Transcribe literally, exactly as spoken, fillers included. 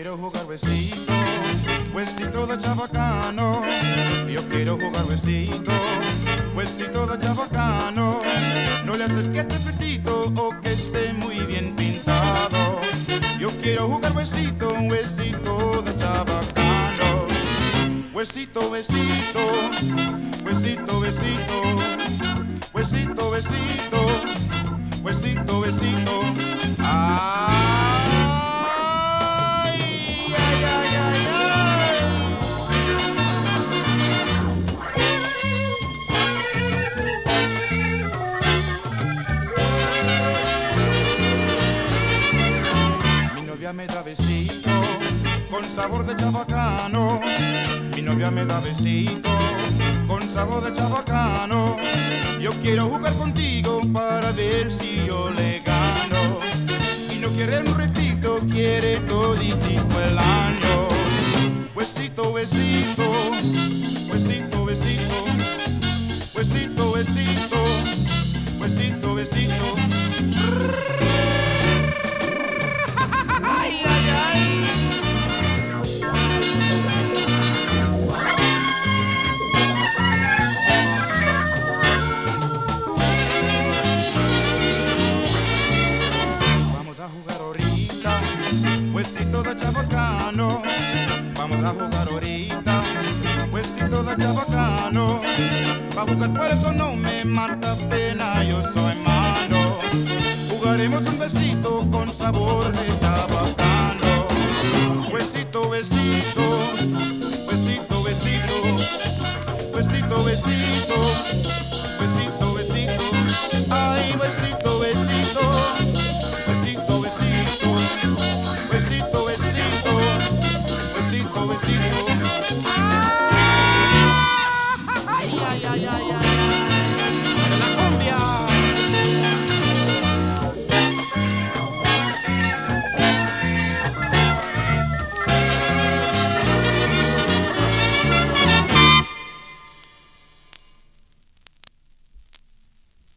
quiero jugar huesito, huesito de chabacano. Yo quiero jugar huesito, huesito de chabacano. No le haces que esté petito o que esté muy bien pintado. Yo quiero jugar huesito, huesito de chabacano. Huesito, huesito, huesito, huesito, huesito, huesito, huesito, huesito. Ay, ay, ay, ay, ay. Mi novia me da besito con sabor de chabacano. Mi novia me da besito con sabor de chabacano. Yo quiero jugar contigo para ver si yo le gano. Y no quiere un repito, quiere toditico el año. Huesito, huesito, huesito, huesito, huesito, huesito, huesito, huesito. Ay, ay, ay. Huesito de chabacano, vamos a jugar ahorita. Huesito de chabacano, pa' jugar por eso no me mata pena, yo soy malo. Jugaremos un besito con sabor de